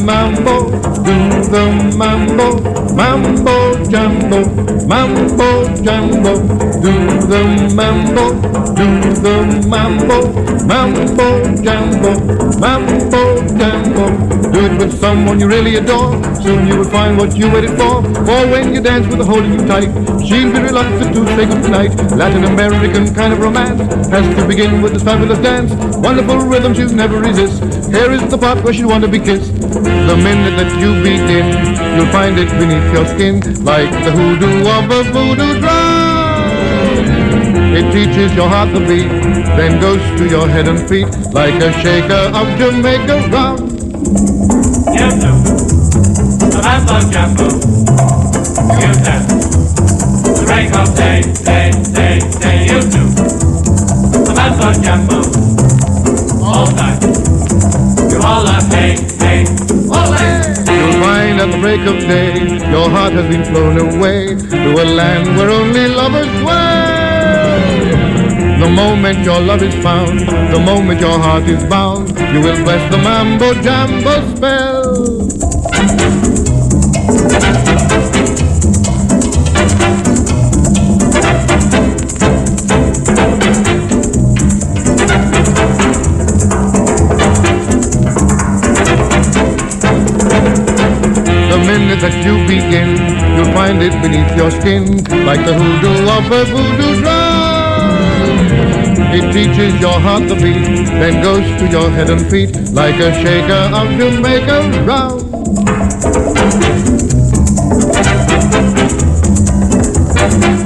mambo, do the mambo, mambo jambo, mambo jambo, do the mambo, do the mambo, mambo jambo, mambo jambo. Do it with someone you really adore, soon you will find what you waited for. For when you dance with her holding you tight, she'll be reluctant to say goodnight. Latin American kind of romance has to begin with this fabulous dance. Wonderful rhythm she'll never resist. Here is the part where she'll want to be kissed. The minute that you begin, you'll find it beneath your skin, like the hoodoo of a voodoo drum. It teaches your heart to beat, then goes to your head and feet, like a shaker of Jamaica rum. You do the mambo jambo. You dance the break of day, day, day, day. You do the mambo jambo all night. You holla, hey, hey, ole. You'll find at the break of day your heart has been flown away to a land where only lovers dwell. The moment your love is found, the moment your heart is bound, you will bless the mambo jambo spell. The minute that you begin, you'll find it beneath your skin, like the hoodoo of a voodoo drum. It teaches your heart to beat, then goes to your head and feet, like a shaker of Jamaica rum.